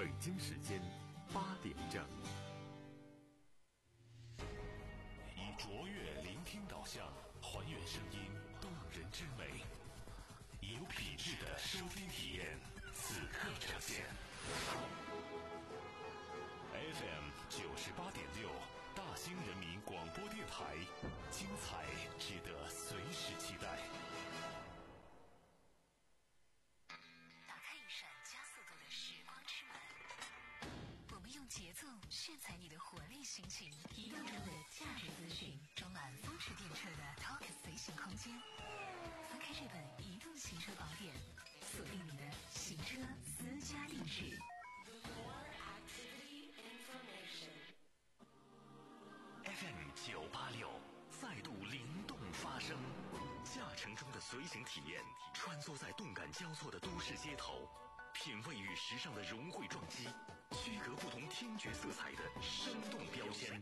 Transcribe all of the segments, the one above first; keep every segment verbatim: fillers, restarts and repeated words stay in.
北京时间八点整。以卓越聆听导向，还原声音动人之美，以有品质的收听体验，此刻呈现。F M 九十八点六，大兴人民广播电台，精彩值得随时期待。 打开一扇加速度的时光之门，我们用节奏炫彩你的活力心情，移动中的价值资讯，装满风驰电掣的 Talk 随行空间。翻开这本移动行车宝典，锁定你的行车私家定制。 F M 九八六再度灵动发声，驾乘中的随行体验，穿梭在动感交错的都市街头，品味与时尚的融汇撞击，区隔不同听觉色彩的生动标签，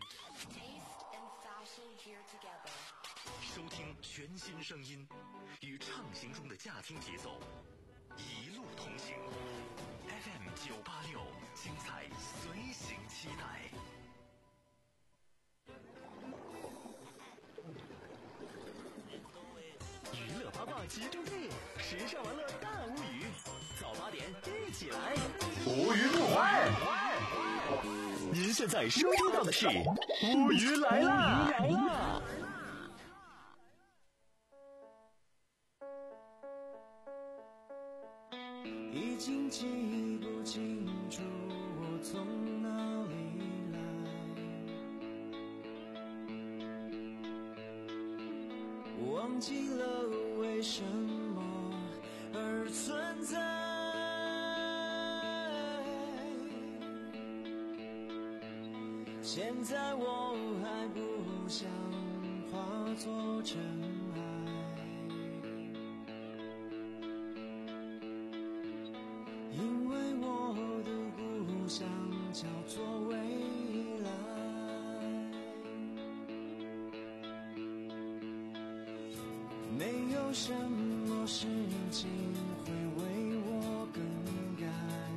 收听全新声音，与畅行中的驾听节奏一路同行。F M 九八六，精彩随行期待。娱乐八卦集中地，时尚玩乐大无语，早八点一起来，无鱼不欢。您现在收听到的是无鱼来啦！来啦！ 已经记不清楚我从哪里来，忘记了为什么而存在。现在我还不想化作尘埃，因为我的故乡叫做未来。没有什么事情会为我更改，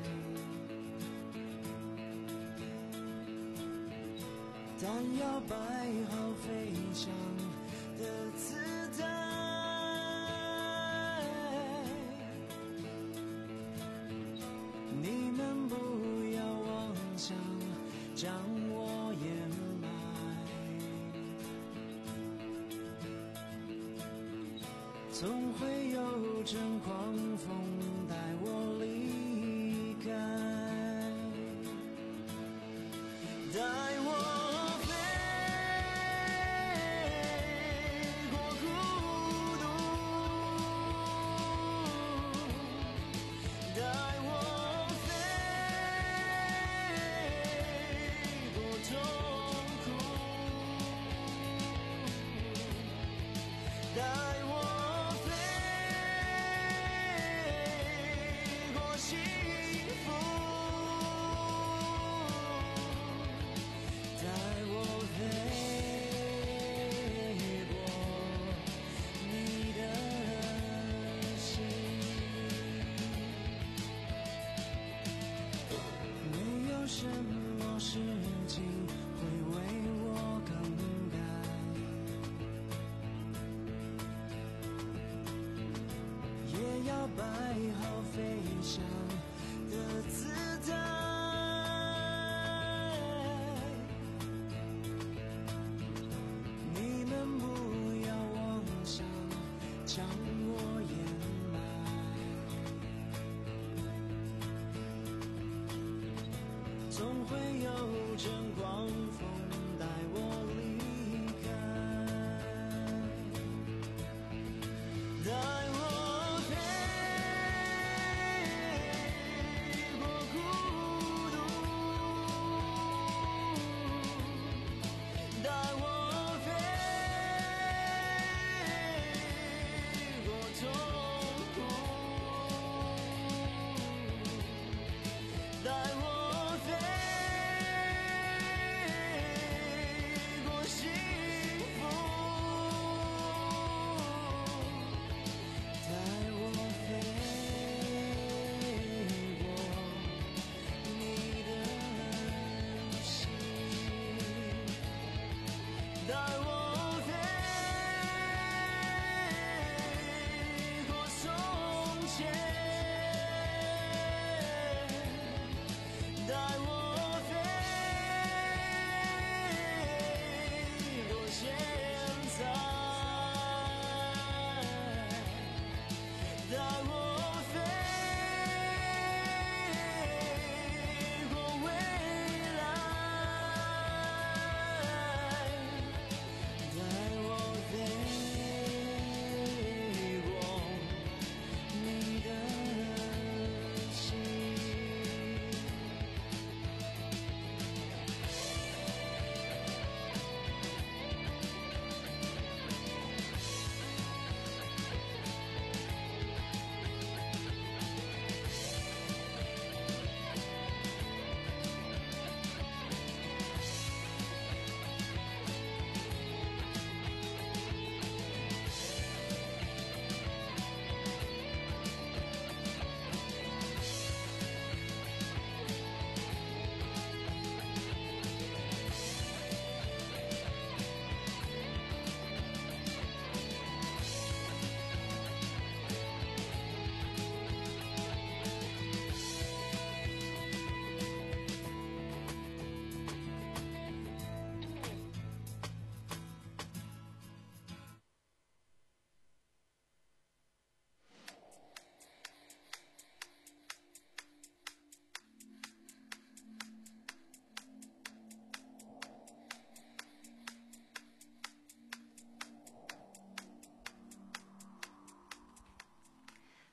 但要摆好飞翔的姿态。你们不要妄想将我掩埋，总会有阵狂风带我离开，带我总会有阵狂风带我离开，带我飞过孤独，带我飞过痛苦，带我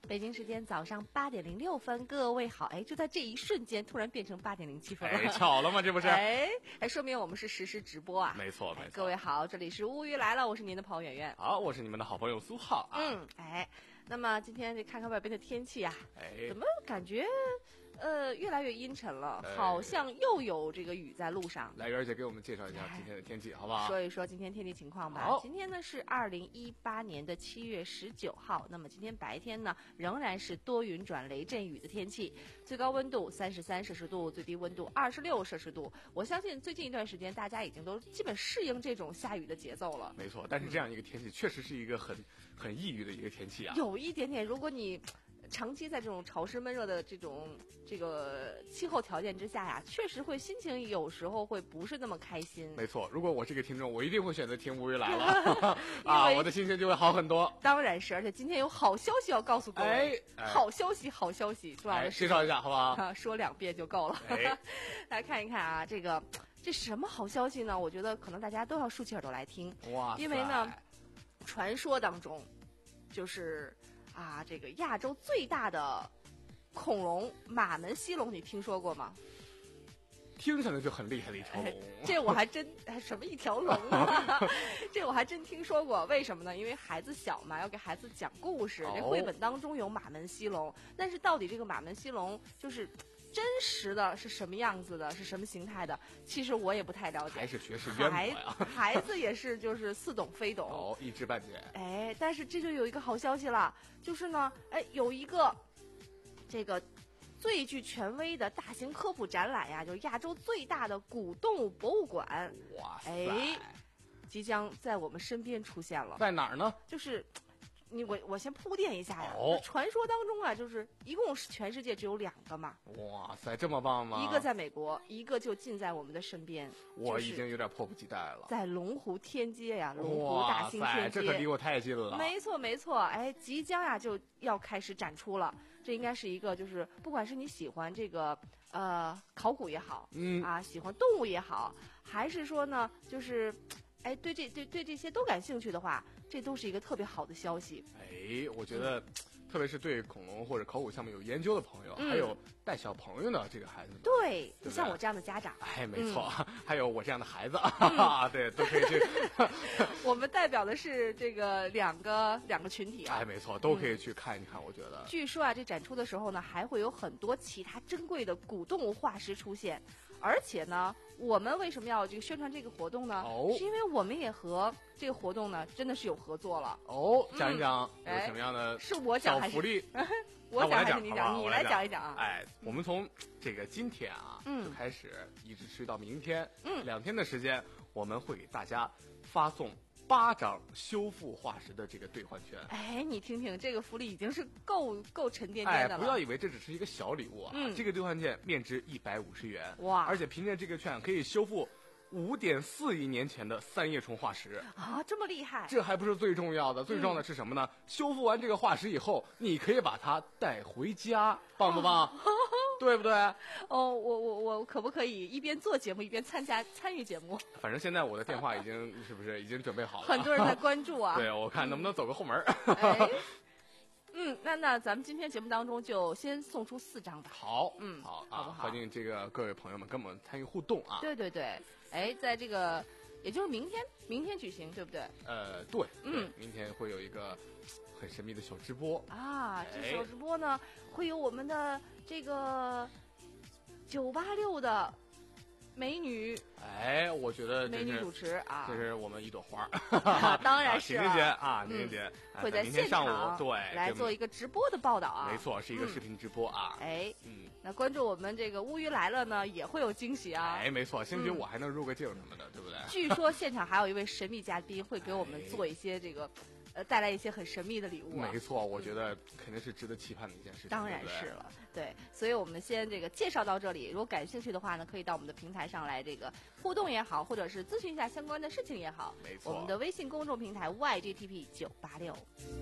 北京时间早上八点零六分，各位好！哎，就在这一瞬间，突然变成八点零七分了， 哎，巧了吗？这不是？ 哎，哎，说明我们是实时直播啊！ 没错，没错。 哎、各位好，这里是乌鱼来了，我是您的朋友圆圆。 好，我是你们的好朋友苏浩啊。 嗯，哎，那么今天这看看外边的天气啊， 哎， 怎么感觉呃越来越阴沉了？ 哎、 好像又有这个雨在路上。 来，圆儿姐给我们介绍一下今天的天气，好不好？ 说一说今天天气情况吧。 好， 今天呢是二零一八年的七月十九号。那么今天白天呢仍然是多云转雷阵雨的天气，最高温度三十三摄氏度，最低温度二十六摄氏度。我相信最近一段时间大家已经都基本适应这种下雨的节奏了。 没错，但是这样一个天气、嗯、确实是一个很很抑郁的一个天气啊。 有一点点，如果你长期在这种潮湿闷热的这种这个气候条件之下呀，确实会心情有时候会不是那么开心。 没错，如果我是个听众，我一定会选择听乌鱼来了啊，我的心情就会好很多。 当然是，而且今天有好消息要告诉各位。 哎， 好消息，好消息，重要的是、哎、介绍一下好不好？ 啊，说两遍就够了。 哎、 来看一看啊，这个这什么好消息呢？我觉得可能大家都要竖起耳朵来听。 哇， 因为呢，传说当中就是啊，这个亚洲最大的恐龙马门溪龙，你听说过吗？ 听上去就很厉害的一条龙、哎， 这我还真什么一条龙啊？这我还真听说过。为什么呢？因为孩子小嘛，要给孩子讲故事。 哦、 这绘本当中有马门溪龙，但是到底这个马门溪龙就是真实的是什么样子的，是什么形态的？其实我也不太了解。 还是学识渊博呀。 孩子也是就是似懂非懂， 哦，一知半解。 哎，但是这就有一个好消息了，就是呢，哎，有一个这个最具权威的大型科普展览呀，就是亚洲最大的古动物博物馆。 哇塞！ 哎，即将在我们身边出现了。 在哪儿呢？ 就是你我我先铺垫一下呀。 哦。 传说当中啊，就是一共是全世界只有两个嘛。 哇塞，这么棒吗？ 一个在美国，一个就近在我们的身边。 我已经有点迫不及待了。 在龙湖天街呀，龙湖大兴天街， 这可离我太近了。 没错没错，哎，即将呀就要开始展出了。这应该是一个，就是不管是你喜欢这个呃考古也好， 嗯啊，喜欢动物也好，还是说呢，就是哎对这对对这些都感兴趣的话，这都是一个特别好的消息。 哎，我觉得。嗯特别是对恐龙或者考古项目有研究的朋友， 嗯、 还有带小朋友的这个孩子们， 对，就像我这样的家长， 哎，没错，嗯、还有我这样的孩子， 嗯、 对，都可以去。 我们代表的是这个两个两个群体啊， 哎，没错，都可以去看一看。嗯、我觉得， 据说啊，这展出的时候呢，还会有很多其他珍贵的古动物化石出现，而且呢，我们为什么要这个宣传这个活动呢？ 哦， 是因为我们也和这个活动呢，真的是有合作了。 哦，讲一讲有什么样的、 哎、是我讲还是福利？ 我讲还是你讲？ 你来讲一讲啊！ 哎，我们从这个今天啊， 嗯， 就开始一直吃到明天， 嗯， 两天的时间，我们会给大家发送八张修复化石的这个兑换券。 哎，你听听，这个福利已经是够够沉甸甸的了。 哎，不要以为这只是一个小礼物啊！ 嗯， 这个兑换券面值一百五十元， 哇！ 而且凭借这个券可以修复五点四亿年前的三叶虫化石啊，这么厉害！ 这还不是最重要的，最重要的是什么呢？嗯、修复完这个化石以后，你可以把它带回家，棒不棒？对不对？ 哦，我我我可不可以一边做节目一边参加参与节目？ 反正现在我的电话已经是不是已经准备好了？ 很多人在关注啊。 对，我看能不能走个后门。 哎嗯，那那咱们今天节目当中就先送出四张吧。 好， 嗯， 好好不好？ 欢迎这个各位朋友们跟我们参与互动啊！ 对对对，哎，在这个也就是明天，明天举行，对不对？ 呃，对， 嗯， 明天会有一个很神秘的小直播啊。这小直播呢，会有我们的这个九八六的美女， 哎，我觉得美女主持啊， 这是我们一朵花啊，当然是婷婷姐啊，婷婷姐会在现场对来做一个直播的报道啊， 没错，是一个视频直播啊。 哎， 嗯， 那关注我们这个乌鱼来了呢，也会有惊喜啊。 哎，没错，兴许我还能入个镜什么的，对不对？ 据说现场还有一位神秘嘉宾会给我们做一些这个。呃，带来一些很神秘的礼物、啊。 没错，我觉得肯定是值得期盼的一件事情。 当然是了，对，所以我们先这个介绍到这里。如果感兴趣的话呢，可以到我们的平台上来这个互动也好，或者是咨询一下相关的事情也好。 没错， 我们的微信公众平台 Y G T P 九八六。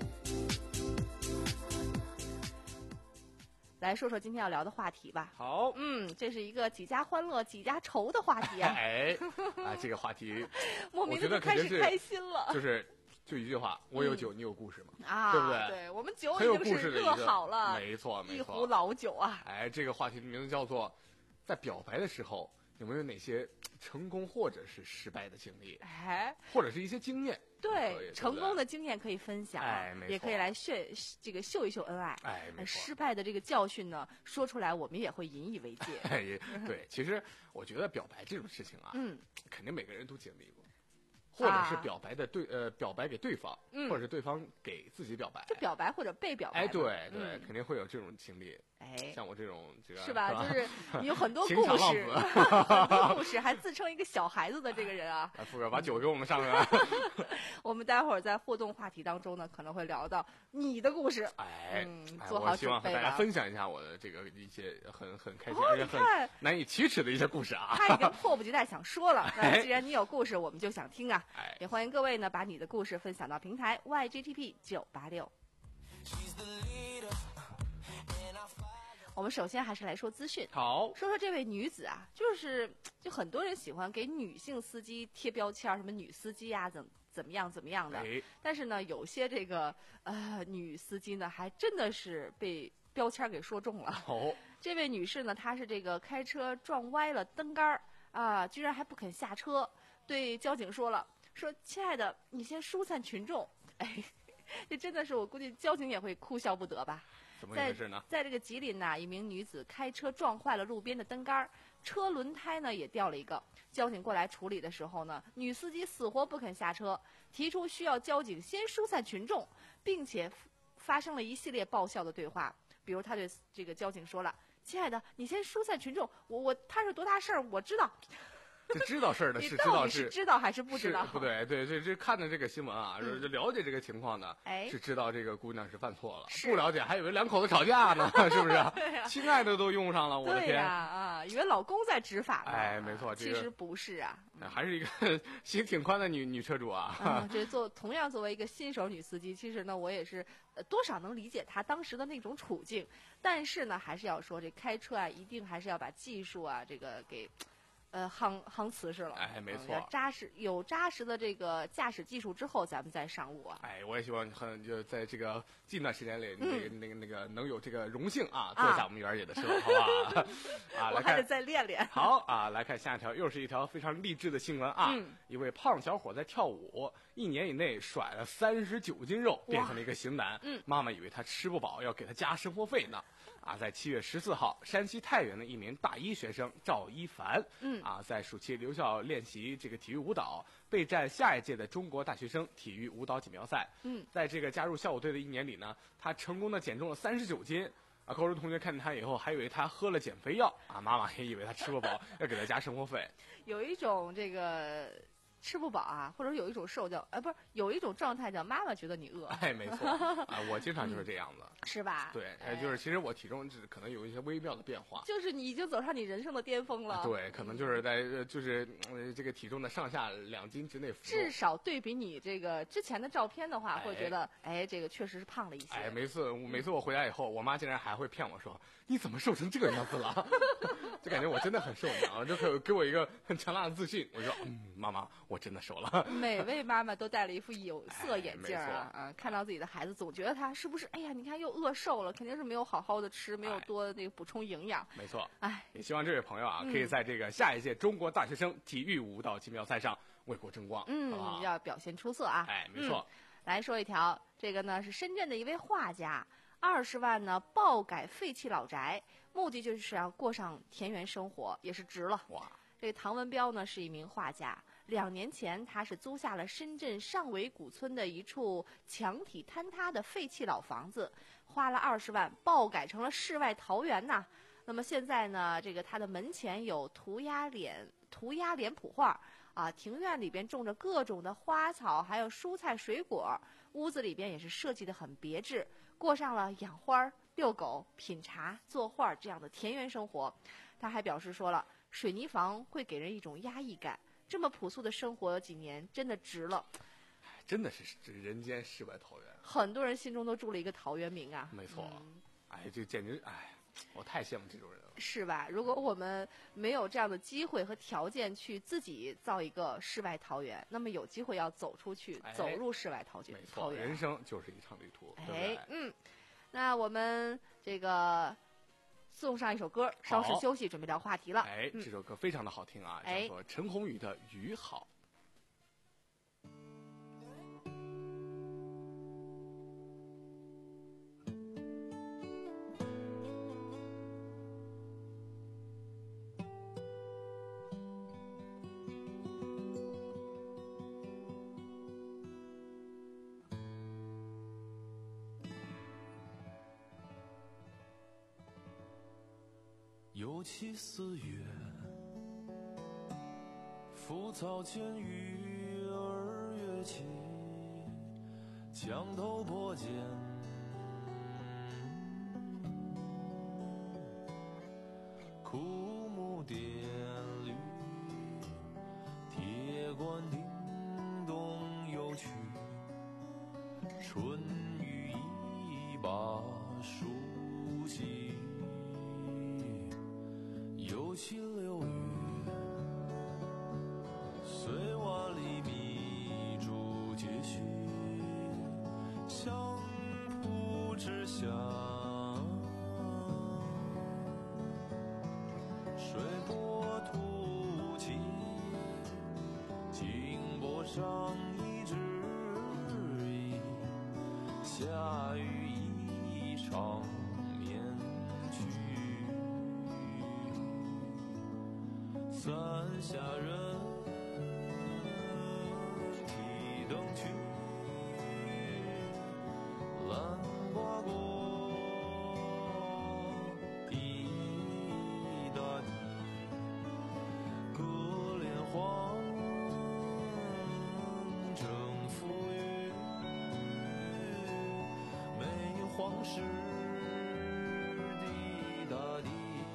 来说说今天要聊的话题吧。 好， 嗯，这是一个几家欢乐几家愁的话题啊。 哎，啊，这个话题， 莫名的就开始开心了。 就是就一句话，我有酒，你有故事嘛， 啊， 对不对？ 对，我们酒很有已经是热故事的一个好了， 没错没错， 一壶老酒啊。 哎，这个话题的名字叫做，在表白的时候有没有哪些成功或者是失败的经历， 哎， 或者是一些经验？ 对，成功的经验可以分享， 哎，没错， 也可以来炫这个秀一秀恩爱， 哎，没错。 失败的这个教训呢，说出来我们也会引以为戒。 哎，对，其实我觉得表白这种事情啊， 嗯， 肯定每个人都经历过。或者是表白的对、啊、呃表白给对方、嗯，或者是对方给自己表白， 就表白或者被表白。 哎，对对、 嗯， 肯定会有这种经历。 哎， 像我这种这个是吧？就是你有很多故事，很多故事，还自称一个小孩子的这个人啊。 哎，富哥把酒给我们上来。 我们待会儿在互动话题当中呢，可能会聊到你的故事。 哎， 嗯，做好准备吧。 我希望和大家分享一下我的这个一些很很开心、 哦、 而且很难以启齿的一些故事啊。 他已经迫不及待想说了。那既然你有故事，我们就想听啊。 哎， 也欢迎各位呢把你的故事分享到平台 Y G T P 九八六。我们首先还是来说资讯， 好， 说说这位女子啊，就是就很多人喜欢给女性司机贴标签，什么女司机啊，怎怎么样怎么样的。 哎、 但是呢，有些这个呃女司机呢，还真的是被标签给说中了。 哦， 这位女士呢，她是这个开车撞歪了灯杆啊，居然还不肯下车，对交警说了，说亲爱的，你先疏散群众。哎，这真的是我估计交警也会哭笑不得吧。 怎么回事呢？ 在这个吉林呢，一名女子开车撞坏了路边的灯杆，车轮胎呢也掉了一个。交警过来处理的时候呢，女司机死活不肯下车，提出需要交警先疏散群众，并且发生了一系列爆笑的对话。比如他对这个交警说了：“亲爱的，你先疏散群众，我我他是多大事儿，我知道。” 这知道事儿的是知道是知道还是不知道？ 不对，对对，这看的这个新闻啊，就、嗯、了解这个情况的， 哎， 是知道这个姑娘是犯错了，不了解还以为两口子吵架呢，是不是？ 对呀、啊， 亲爱的都用上了，我的天！ 对呀啊，以为老公在执法呢。 哎，没错， 其实不是啊， 嗯、还是一个心挺宽的女女车主啊。 嗯，这做同样作为一个新手女司机，其实呢，我也是呃多少能理解她当时的那种处境，但是呢，还是要说这开车啊，一定还是要把技术啊，这个给。呃，夯夯瓷实了， 哎，没错， 嗯、要扎实，有扎实的这个驾驶技术之后，咱们再上路啊。 哎，我也希望很就在这个近段时间里， 嗯、 那个那个那个能有这个荣幸啊，坐下我们园野的车，好不好？啊， 我还得再练练。 好啊，来看下一条，又是一条非常励志的新闻啊！ 嗯、 一位胖小伙在跳舞，一年以内甩了三十九斤肉，变成了一个型男。 嗯， 妈妈以为他吃不饱，要给他加生活费呢。啊，在七月十四号，山西太原的一名大一学生赵一凡， 嗯， 啊，在暑期留校练习这个体育舞蹈，备战下一届的中国大学生体育舞蹈锦标赛。 嗯， 在这个加入校舞队的一年里呢，他成功的减重了三十九斤。啊，高中同学看见他以后，还以为他喝了减肥药。啊，妈妈也以为他吃不饱，要给他加生活费。 有一种这个。吃不饱啊，或者有一种瘦叫，呃，不是有一种状态叫妈妈觉得你饿。 哎，没错啊，我经常就是这样子， 嗯、是吧？ 对，哎，就是其实我体重只可能有一些微妙的变化， 就是你已经走上你人生的巅峰了。 啊、对，可能就是在就是呃这个体重的上下两斤之内浮动。 至少对比你这个之前的照片的话，哎、会觉得哎，这个确实是胖了一些。 哎，每次每次我回来以后，我妈竟然还会骗我说你怎么瘦成这个样子了？就感觉我真的很瘦，你知道吗？就给给我一个很强大的自信。我说嗯，妈妈，我真的瘦了。 每位妈妈都戴了一副有色眼镜啊、哎、啊！看到自己的孩子，总觉得他是不是？哎呀，你看又饿瘦了，肯定是没有好好的吃，没有多那个补充营养。 没错， 哎， 也希望这位朋友啊， 嗯、 可以在这个下一届中国大学生体育舞蹈锦标赛上为国争光， 嗯， 好不好？ 要表现出色啊！ 哎，没错。 嗯、来说一条，这个呢是深圳的一位画家，二十万呢爆改废弃老宅，目的就是要过上田园生活，也是值了。 哇！ 这个唐文彪呢是一名画家。两年前，他是租下了深圳上围古村的一处墙体坍塌的废弃老房子，花了二十万爆改成了世外桃源呐。那么现在呢，这个他的门前有涂鸦脸涂鸦脸谱画啊，庭院里边种着各种的花草，还有蔬菜水果，屋子里边也是设计得很别致，过上了养花、遛狗、品茶、作画这样的田园生活。他还表示说了，水泥房会给人一种压抑感。这么朴素的生活几年，真的值了。 真的是这人间世外桃源， 很多人心中都住了一个陶渊明啊。 没错，嗯、哎，这简直哎， 我太羡慕这种人了。 是吧？如果我们没有这样的机会和条件去自己造一个世外桃源，那么有机会要走出去， 哎、 走入世外桃源。 没错，人生就是一场旅途， 哎， 对不对？ 嗯，那我们这个送上一首歌，稍事休息，准备聊话题了。 哎， 嗯、 这首歌非常的好听啊， 哎、 叫做陈鸿宇的《雨好》。 又起四月，浮草间鱼儿跃起，墙头坡间枯木点绿，铁管叮咚有曲，春雨一把梳洗。又起六月，碎瓦里密竹节许，相扑之下，水波突起，金波上一枝意，下雨一场面去。三下人提灯去，蓝瓜果一大地，各莲花正浮云，梅黄时地大地。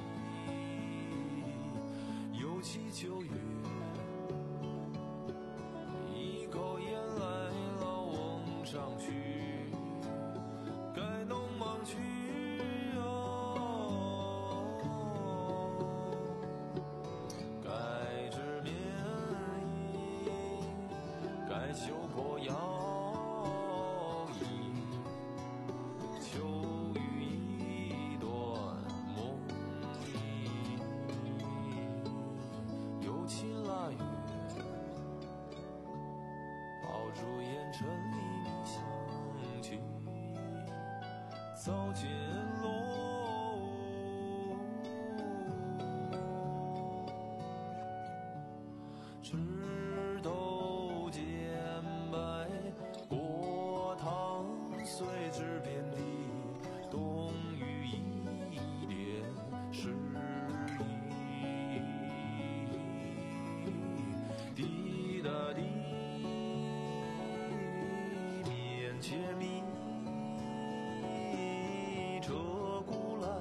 又起九月，一口烟来老翁上去，该农忙去哦，该织棉衣，该绣破腰衣，秋雨一段梦里。又起腊月，爆竹烟尘里米响起，早见楼，枝头见白，过堂随之遍地，冬雨一点湿意。滴答滴，面前密，车古来，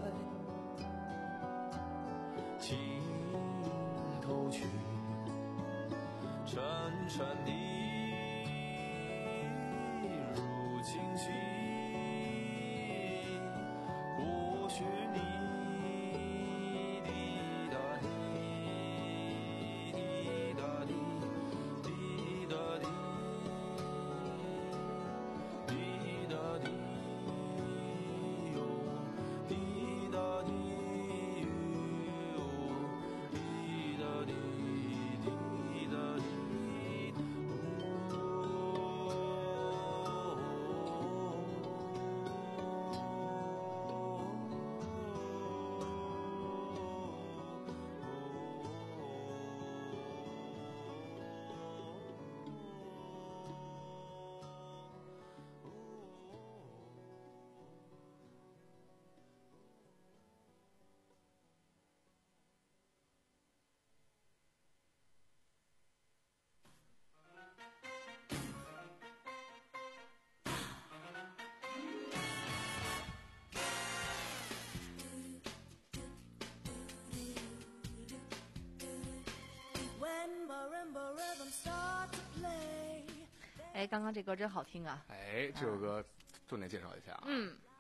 情头去，潺潺地如清溪，或许你。 哎，刚刚这歌真好听啊！ 哎，这首歌重点介绍一下啊， 嗯，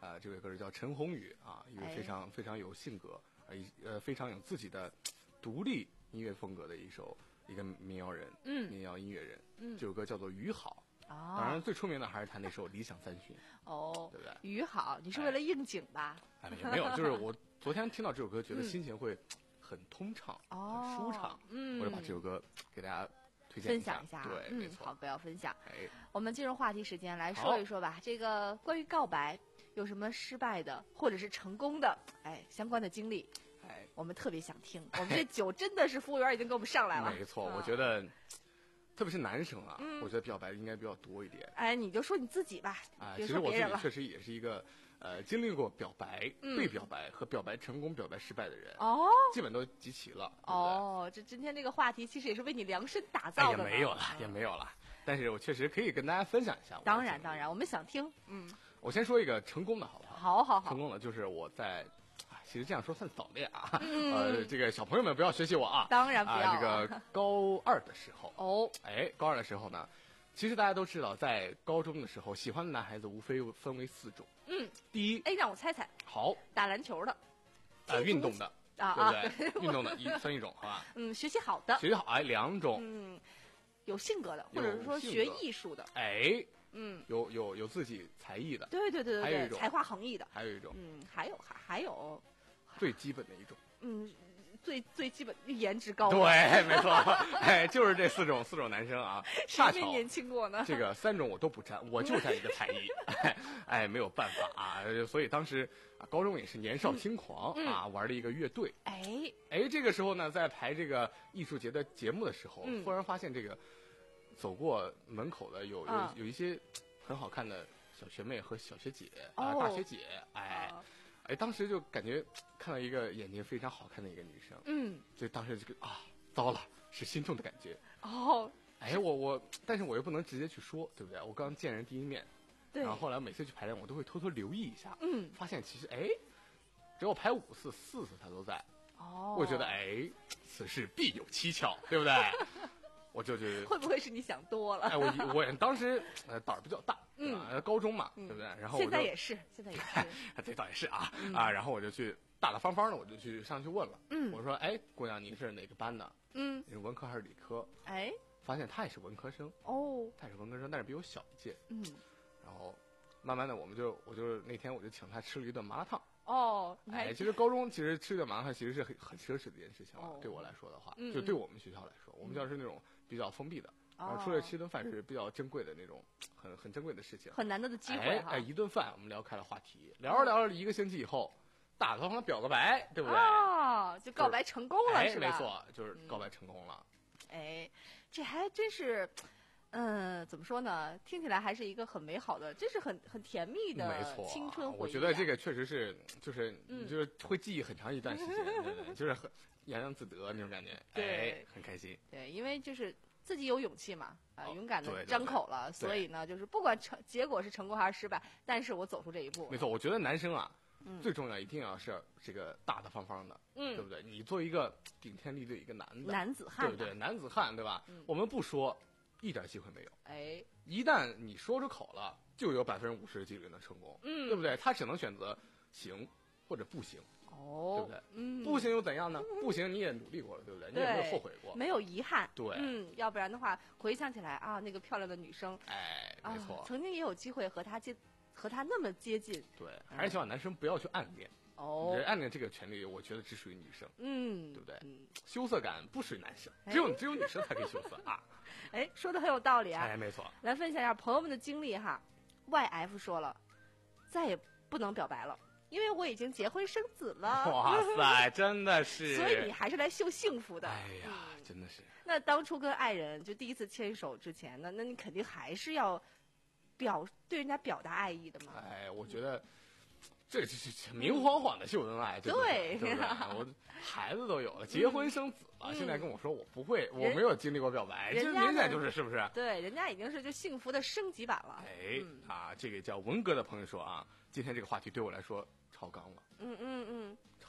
呃，这位歌手叫陈鸿宇啊，一位哎非常、非常有性格，呃一呃非常有自己的独立音乐风格的一首一个民谣人， 嗯民谣音乐人。 嗯这首歌叫做《雨好》， 哦当然最出名的还是他那首《理想三旬》， 哦对不对？ 雨好，你是为了应景吧？ 哎，也没有，就是我昨天听到这首歌，觉得嗯心情会很通畅， 哦很舒畅， 嗯我就把这首歌给大家推荐分享一下， 对， 嗯， 没错。 好，不要分享。 哎， 我们进入话题时间，来好说一说吧。这个关于告白有什么失败的，或者是成功的，哎，相关的经历， 哎， 我们特别想听。我们这酒真的是服务员已经给我们上来了。 没错， 嗯我觉得，特别是男生啊， 嗯我觉得表白应该比较多一点。 哎，你就说你自己吧， 啊， 别其实我自己说别人了。 确实也是一个，呃，经历过表白、 嗯被表白和表白成功、表白失败的人， 哦基本都集齐了。对不对， 哦，这今天这个话题其实也是为你量身打哎， 造的呢。 也没有了， 嗯也没有了。但是我确实可以跟大家分享一下我的经历。 当然当然，我们想听。嗯， 我先说一个成功的好不好？ 好好好成。功的就是我在，啊其实这样说算早恋啊。 嗯呃，这个小朋友们不要学习我啊。 当然不要啊。这个高二的时候， 哦， 哎，高二的时候呢，其实大家都知道，在高中的时候，喜欢的男孩子无非分为四种。 嗯， 第一， 哎，让我猜猜， 好， 打篮球的呃，运动的， 啊对啊不，对？运动的一算一种，好吧？ 嗯，学习好的， 学习好，哎，两种， 嗯，有性格的，或有者是说学性格艺术的， 哎， 嗯， 有有有自己才艺的， 对对对还有一种对对，才华横溢的， 还有一种嗯，还有还还有， 最基本的一种。 嗯，最最基本颜值高的， 对，没错，哎，就是这四种四种男生啊，恰巧谁没年轻过呢？ 这个三种我都不占，我就占一个才艺，哎，没有办法啊，所以当时啊，高中也是年少轻狂、 嗯啊，玩了一个乐队。 哎， 哎，这个时候呢，在排这个艺术节的节目的时候， 嗯忽然发现这个走过门口的有有、 啊有一些很好看的小学妹和小学姐哦啊、大学姐，哎、 啊哎，当时就感觉看到一个眼睛非常好看的一个女生， 嗯， 所以当时就啊，糟了，是心动的感觉。 哦， 哎，我我，但是我又不能直接去说，对不对？我刚见人第一面， 对然后，后来每次去排练，我都会偷偷留意一下， 嗯， 发现其实哎，只要排五次，四次他都在， 哦， 我觉得哎，此事必有蹊跷，对不对？我就觉得， 会不会是你想多了？ 哎，我一我也当时呃胆儿比较大，对吧？呃高中嘛， 嗯对不对？然后我就现在也是，现在也是， 这倒也是啊、啊，然后我就去大大方方的，我就去上去问了， 嗯我说哎，姑娘，你是哪个班的？ 嗯， 你是文科还是理科？ 哎， 发现她也是文科生， 哦， 她也是文科生，但是比我小一届。 嗯， 然后慢慢的，我们就我就那天我就请她吃了一顿麻辣烫。 哦，你看哎，其实高中其实吃一顿麻辣烫其实是很很奢侈的一件事情了， 哦对我来说的话， 嗯就对我们学校来说，我们学校是那种比较封闭的，然后出来吃一顿饭是比较珍贵的那种，很很珍贵的事情。 很难得的机会哈哎哎，，一顿饭我们聊开了话题，聊着聊着一个星期以后，大方方表个白，对不对？ 哦，就告白成功了哎， 是吧？ 没错，就是告白成功了。 哎，这还真是，嗯，怎么说呢？听起来还是一个很美好的，真是很很甜蜜的没错， 青春回忆、啊。 我觉得这个确实是，就是、 嗯就是会记忆很长一段时间，对对对，就是很洋洋自得那种感觉， 对哎，很开心。 对，因为就是自己有勇气嘛，啊、 哦勇敢的对对张口了，所以呢，就是不管成结果是成功还是失败，但是我走出这一步。 没错，我觉得男生啊， 嗯最重要一定要是这个大大方方的， 嗯对不对？你作为一个顶天立地的一个男的， 男子汉呐对不对？男子汉，对吧？ 嗯我们不说，一点机会没有。 哎， 一旦你说出口了，就有百分之五十的几率能成功， 嗯对不对？他只能选择行或者不行， 哦， 对不对？ 嗯， 不行又怎样呢？不行你也努力过了，对不对？你也没有对后悔过。 没有遗憾。 对嗯，要不然的话，回想起来啊，那个漂亮的女生哎， 啊没错，， 曾经也有机会和她接，和她那么接近。 对，还是希望男生不要去暗恋。 哦， 暗恋这个权利，我觉得只属于女生， 嗯， 对不对嗯， 羞涩感不属于男生， 哎只有只有女生才可以羞涩啊。 哎，说的很有道理啊。 哎，没错， 来分享一下朋友们的经历哈。Y F 说了，再也不能表白了，因为我已经结婚生子了。 哇塞，真的是。 所以你还是来秀幸福的。 哎呀， 嗯真的是。 那当初跟爱人就第一次牵手之前呢，那你肯定还是要表对人家表达爱意的嘛。 哎，我觉得这这这明晃晃的秀恩爱，这对对不对？我孩子都有了，结婚生子了， 嗯现在跟我说我不会，我人没有经历过表白，这人家呢明显就是是不是？ 对，人家已经是就幸福的升级版了。 哎嗯啊，这个叫文革的朋友说啊，今天这个话题对我来说超纲了， 嗯嗯嗯，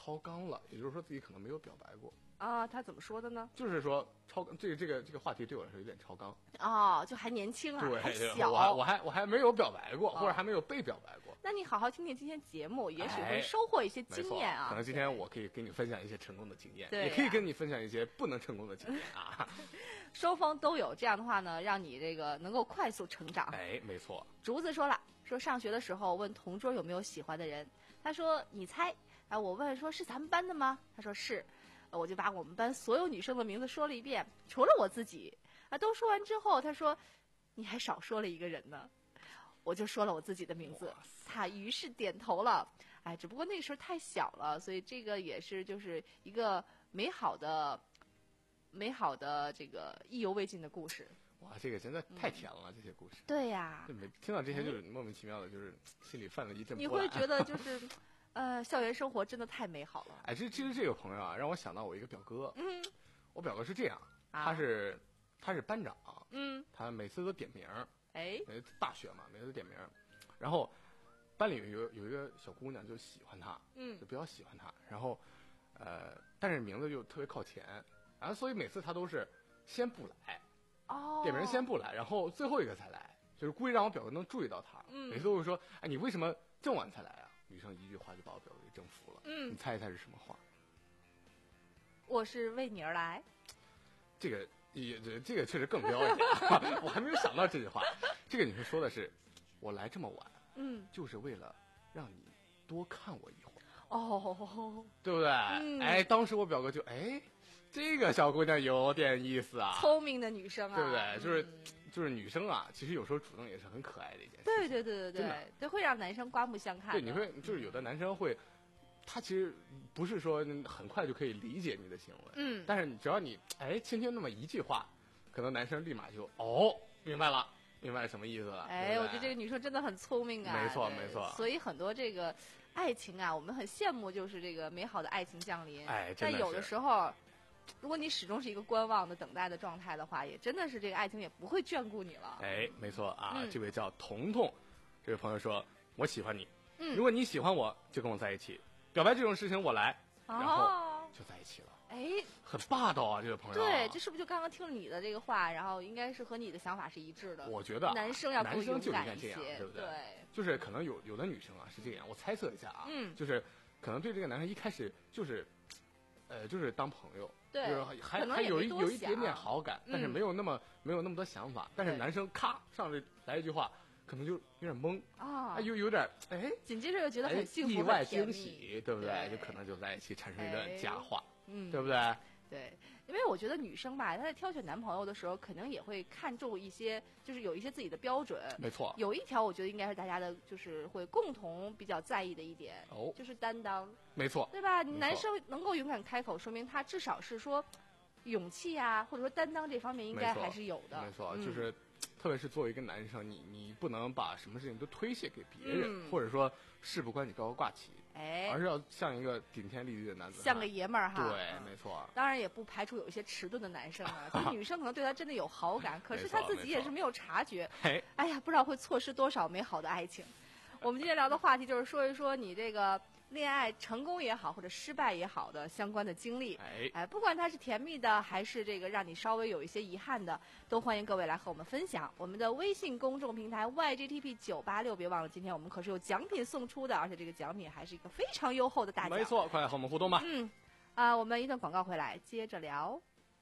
超纲了，也就是说自己可能没有表白过。 啊，他怎么说的呢？ 就是说超这个这个这个话题对我来说有点超纲。 哦，就还年轻啊， 对， 还小， 我还我还我还没有表白过， 哦或者还没有被表白过。 那你好好听听今天节目，也许会哎收获一些没错经验啊。 可能今天我可以给你分享一些成功的经验， 对呀也可以跟你分享一些不能成功的经验啊。 双方都有，这样的话呢，让你这个能够快速成长。 哎，没错。 竹子说了，说上学的时候问同桌有没有喜欢的人，他说你猜，啊，我问说是咱们班的吗？他说是，呃我就把我们班所有女生的名字说了一遍，除了我自己。啊，都说完之后，他说你还少说了一个人呢，我就说了我自己的名字，他于是点头了。哎，只不过那个时候太小了，所以这个也是就是一个美好的、美好的这个意犹未尽的故事。 哇，这个真的太甜了，这些故事。 对呀、 就每听到这些，就是莫名其妙的，就是心里泛了一阵你波澜。 会觉得就是，呃，校园生活真的太美好了。 哎，这其实这个朋友啊，让我想到我一个表哥。 嗯， 我表哥是这样， 啊他是他是班长， 嗯， 他每次都点名儿， 哎， 每次大学嘛，每次都点名儿。然后班里有有有一个小姑娘就喜欢他， 嗯就比较喜欢他。然后呃，但是名字就特别靠前，然后所以每次他都是先不来。 哦， 点名先不来，然后最后一个才来，就是故意让我表哥能注意到他。 嗯每次都会说：“哎，你为什么这么晚才来啊？”女生一句话就把我表哥给征服了。 嗯你猜一猜是什么话？ 我是为你而来。 这个也这这个确实更标一点，我还没有想到这句话。这个女生说的是：“我来这么晚， 嗯， 就是为了让你多看我一会儿， 哦， 对不对？” 嗯哎，当时我表哥就哎，这个小姑娘有点意思啊， 聪明的女生啊， 对不对？就是嗯就是女生啊，其实有时候主动也是很可爱的一件事。 对对对对真的对，这会让男生刮目相看的。 对，你会就是有的男生会，他其实不是说很快就可以理解你的行为， 嗯， 但是你只要你哎轻轻那么一句话，可能男生立马就哦明白了，明白什么意思了。 哎， 对不对我觉得这个女生真的很聪明啊。 没错对没错所以很多这个爱情啊，我们很羡慕，就是这个美好的爱情降临。 哎真的但有的是时候，如果你始终是一个观望的等待的状态的话，也真的是这个爱情也不会眷顾你了。 哎，没错啊， 嗯这位叫彤彤，这位朋友说我喜欢你， 嗯如果你喜欢我，就跟我在一起，表白这种事情我来，然后哦， 就在一起了， 哎， 很霸道啊，这位朋友啊。 对，这是不是就刚刚听了你的这个话，然后应该是和你的想法是一致的？ 我觉得啊男生要更男生就应勇敢一该这样些， 对不对对， 就是可能有有的女生啊是这样，我猜测一下啊， 嗯就是可能对这个男生一开始就是，呃，就是当朋友， 对就是还可能还有一也没多有一点点想好感，但是嗯没有那么没有那么多想法，但是对男生咔上来来一句话，可能就有点懵， 啊啊，，有有点哎紧接着又觉得哎很幸福、 意外很甜蜜惊喜，对不对？ 对就可能就在一起产生一段哎佳话， 嗯， 对不对？ 对，因为我觉得女生吧，她在挑选男朋友的时候，肯定也会看重一些，就是有一些自己的标准。 没错， 有一条，我觉得应该是大家的，就是会共同比较在意的一点， 哦， 就是担当， 没错， 对吧？ 没错男生能够勇敢开口，说明他至少是说勇气啊，或者说担当这方面应该没错还是有的。 没错， 嗯就是特别是作为一个男生，你你不能把什么事情都推卸给别人， 嗯或者说事不关己高高挂起， 哎而，是要像一个顶天立地的男子汉， 像个爷们儿哈。 对， 嗯没错， 当然也不排除有一些迟钝的男生啊，就女生可能对他真的有好感，可是没错他自己没错也是没有察觉。 嘿， 哎呀，不知道会错失多少美好的爱情。我们今天聊的话题就是说一说你这个恋爱成功也好，或者失败也好的相关的经历。 哎， 哎，不管它是甜蜜的，还是这个让你稍微有一些遗憾的，都欢迎各位来和我们分享。我们的微信公众平台 Y G T P 九八六，别忘了今天我们可是有奖品送出的，而且这个奖品还是一个非常优厚的大奖。 没。错，快来和我们互动吧。 嗯，啊、我们一段广告回来接着聊。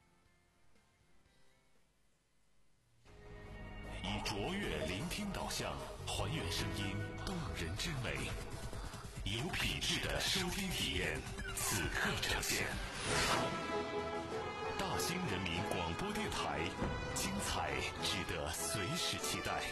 以卓越聆听导向，还原声音动人之美，有品质的收听体验，此刻呈现。大兴人民广播电台，精彩值得随时期待。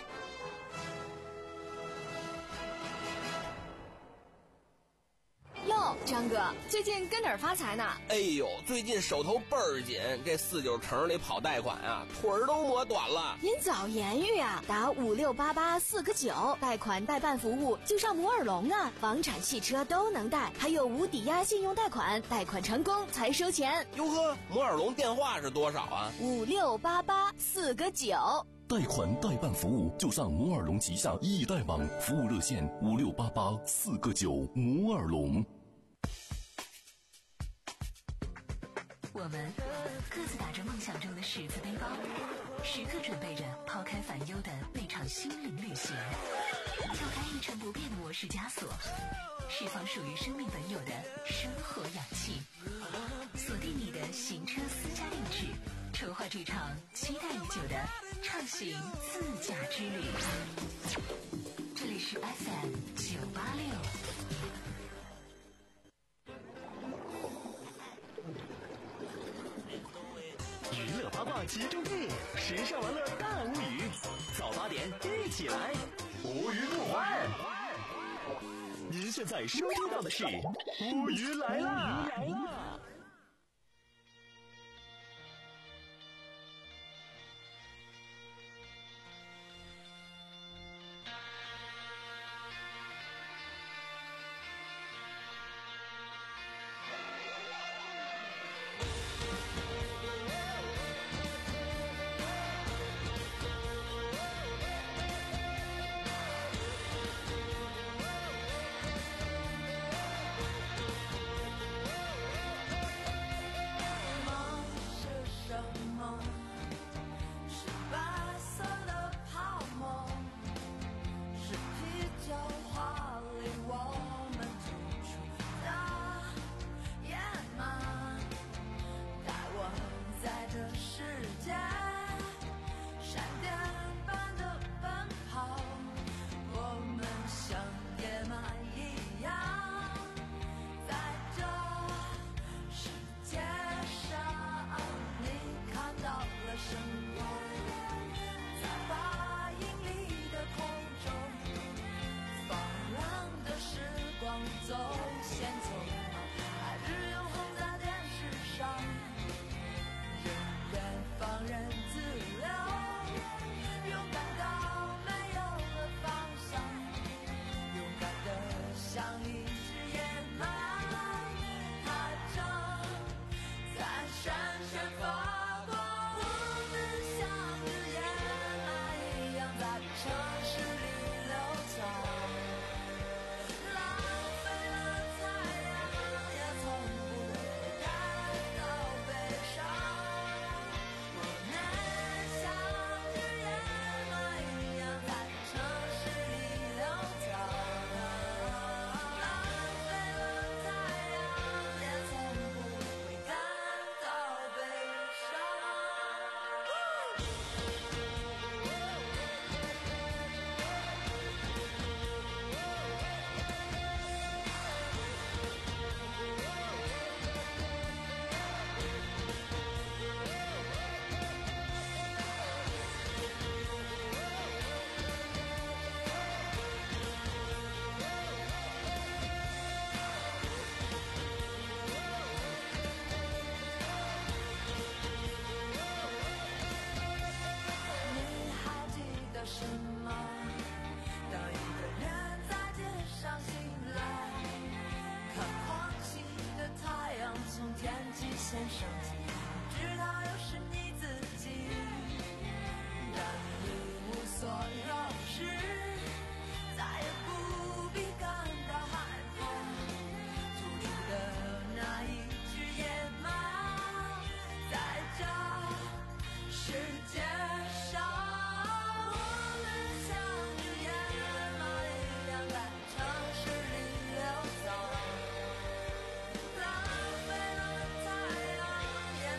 哟，张哥，最近跟哪儿发财呢？ 哎呦，最近手头倍儿紧，这四九城里跑贷款啊，腿儿都磨短了。 您早言语啊，打五六八八四个九，贷款代办服务就上摩尔龙啊，房产、汽车都能贷，还有无抵押信用贷款，贷款成功才收钱。 哟呵，摩尔龙电话是多少啊？ 五六八八四个九。 贷款代办服务就上摩尔龙旗下易贷网，服务热线五六八八四个九摩尔龙。 我们各自打着梦想中的十字背包，时刻准备着抛开烦忧的那场心灵旅行，跳开一成不变的模式枷锁，释放属于生命本有的生活氧气，锁定你的行车私家定制，筹划这场期待已久的畅行自驾之旅。这里是 F M 九八六。 娱乐八卦集中地，时尚玩乐大无语。早八点一起来，无鱼不欢。您现在收听到的是乌鱼来啦！ 浪费了太阳，也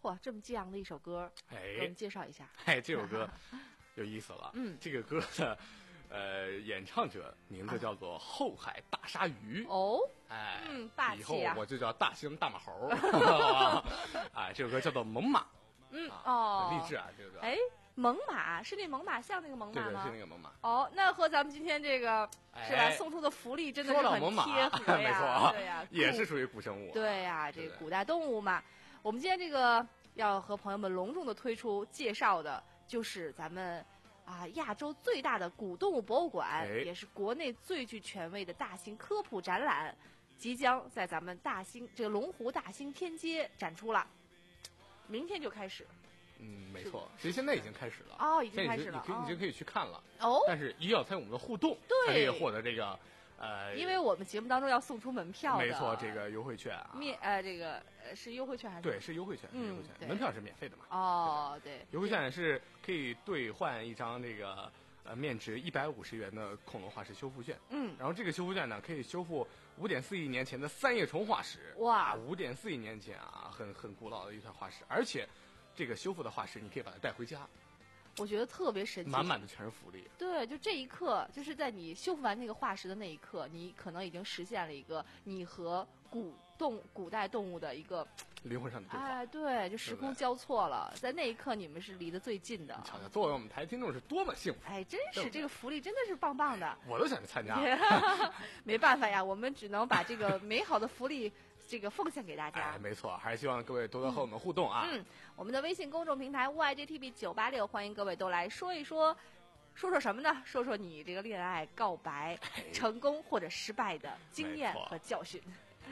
嚯，这么激昂的一首歌，给我哎们介绍一下。 哎，这首歌有意思了。 嗯这个歌的呃演唱者名字叫做后海大鲨鱼。 哦， 哎， 嗯霸气啊以后我就叫大兴大马猴。好吧哎，这首歌叫做《猛犸》。 嗯啊哦， 很励志啊，这个歌。 哎，猛犸是那猛犸象那个猛对对， 犸吗？ 是那个猛犸。 哦，那和咱们今天这个、 哎是吧送出的福利真的是很说到猛犸， 贴合没呀， 错， 对呀， 也是属于古生物。 对呀、这对对个古代动物嘛。我们今天这个要和朋友们隆重的推出介绍的，就是咱们啊亚洲最大的古动物博物馆， 哎也是国内最具权威的大型科普展览，即将在咱们大兴这个龙湖大兴天街展出了，明天就开始。 嗯，没错，其实现在已经开始了。 哦已经现在开始了哦你可以已经可以去看了。 哦， 但是一定要参与我们的互动， 对才可以获得这个呃， 因为我们节目当中要送出门票的， 没错，这个优惠券啊， 面呃这个呃是优惠券还是？ 对，是优惠券，是嗯优惠券， 对门票是免费的嘛。 哦，对， 优惠券是可以兑换一张这个呃面值一百五十元的恐龙化石修复券。 嗯， 然后这个修复券呢，可以修复五点四亿年前的三叶虫化石。 哇五点四亿年前啊，很很古老的一团化石，而且这个修复的化石，你可以把它带回家， 我觉得特别神奇， 满满的全是福利。 对，就这一刻，就是在你修复完那个化石的那一刻，你可能已经实现了一个你和古动古代动物的一个， 灵魂上的对话。 哎，对，就时空交错了，在那一刻你们是离得最近的。 瞧瞧，作为我们台听众是多么幸福， 哎，真对不对是这个福利真的是棒棒的。 我都想去参加。 没办法呀，我们只能把这个美好的福利这个奉献给大家哎，。没错，还是希望各位多多和我们互动啊。 嗯，我们的微信公众平台 Y J T B 九八六，欢迎各位都来说一说，说说什么呢？说说你这个恋爱告白成功或者失败的经验没错和教训。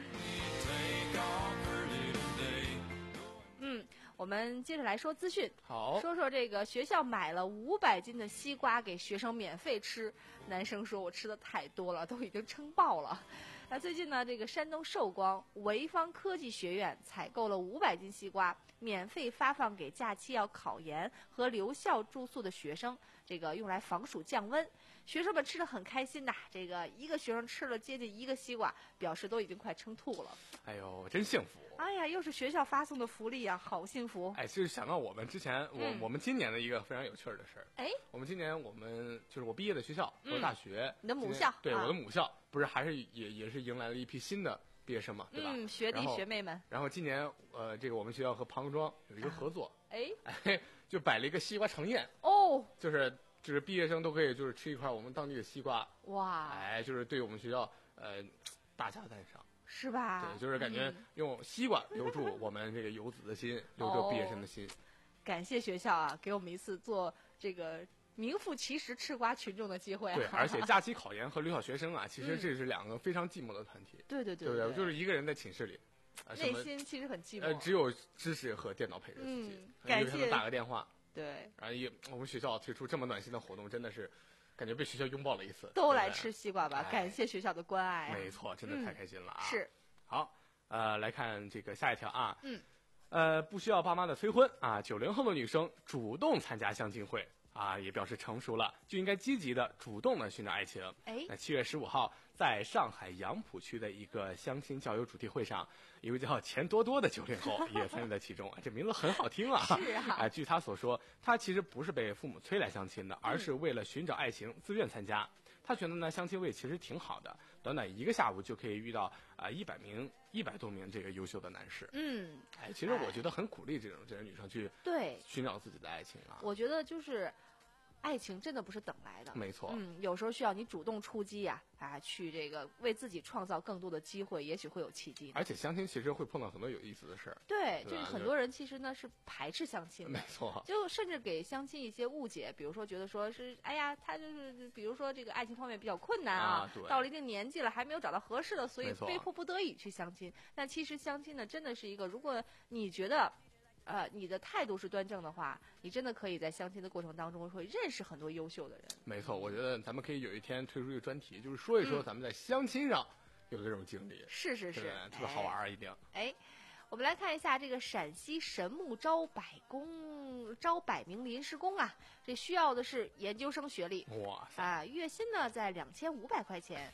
嗯，我们接着来说资讯， 好， 说说这个学校买了五百斤的西瓜给学生免费吃，男生说我吃的太多了，都已经撑爆了。那最近呢，这个山东寿光潍坊科技学院采购了五百斤西瓜，免费发放给假期要考研和留校住宿的学生，这个用来防暑降温。学生们吃的很开心呐，这个一个学生吃了接近一个西瓜，表示都已经快撑吐了。 哎呦，真幸福。 哎呀，又是学校发送的福利啊，好幸福！ 哎，就是想到我们之前，我、 嗯我们今年的一个非常有趣儿的事儿。 哎， 我们今年我们就是我毕业的学校， 嗯我的大学， 你的母今年校啊对我的母校，不是还是也也是迎来了一批新的毕业生嘛，对吧？ 嗯，学弟然后学妹们， 然后今年呃，这个我们学校和庞庄有一个合作， 哎， 哎，就摆了一个西瓜盛宴， 哦， 就是就是毕业生都可以就是吃一块我们当地的西瓜， 哇， 哎，就是对我们学校呃大加赞赏。 是吧？ 对，就是感觉嗯用西瓜留住我们这个游子的心，留住毕业生的心。 感谢学校啊，给我们一次做这个名副其实吃瓜群众的机会、啊。 对，而且假期考研和留校学生啊，其实嗯这是两个非常寂寞的团体。 对对对对不对， 就是一个人在寝室里，啊，什么内心其实很寂寞。 呃，只有知识和电脑陪着自己嗯，感谢有给他们打个电话。 对， 然后也我们学校推出这么暖心的活动，真的是感觉被学校拥抱了一次。 都来对不对吃西瓜吧， 哎感谢学校的关爱、啊。 没错，真的太开心了啊！ 是， 好，呃，来看这个下一条啊。 嗯。 呃，不需要爸妈的催婚啊，九零后的女生主动参加相亲会啊，也表示成熟了，就应该积极的、主动的寻找爱情。 哎， 那七月十五号，在上海杨浦区的一个相亲交友主题会上，一位叫钱多多的九零后也参与在其中，这名字很好听啊。 是啊。 啊，据他所说，他其实不是被父母催来相亲的，而是为了寻找爱情，自愿参加。他觉得呢，相亲会其实挺好的，短短一个下午就可以遇到啊一百名、一百多名这个优秀的男士。 嗯， 哎，其实我觉得很鼓励这种这种女生去对寻找自己的爱情啊。 我觉得就是。爱情真的不是等来的， 没错。 嗯，有时候需要你主动出击呀、啊，啊，去这个为自己创造更多的机会，也许会有奇迹。 而且相亲其实会碰到很多有意思的事儿。 对， 对就是很多人其实呢是排斥相亲的， 没错， 就甚至给相亲一些误解，比如说觉得说是，哎呀，他就是比如说这个爱情方面比较困难啊， 啊到了一定年纪了还没有找到合适的，所以没错被迫不得已去相亲。但其实相亲呢，真的是一个，如果你觉得。呃，你的态度是端正的话，你真的可以在相亲的过程当中会认识很多优秀的人。 没错，我觉得咱们可以有一天推出一个专题，就是说一说咱们在相亲上有的这种经历。 是是是， 特别好玩儿，一定。 哎，我们来看一下这个陕西神木招百工招百名临时工啊，这需要的是研究生学历。 哇塞！ 啊，月薪呢在两千五百块钱。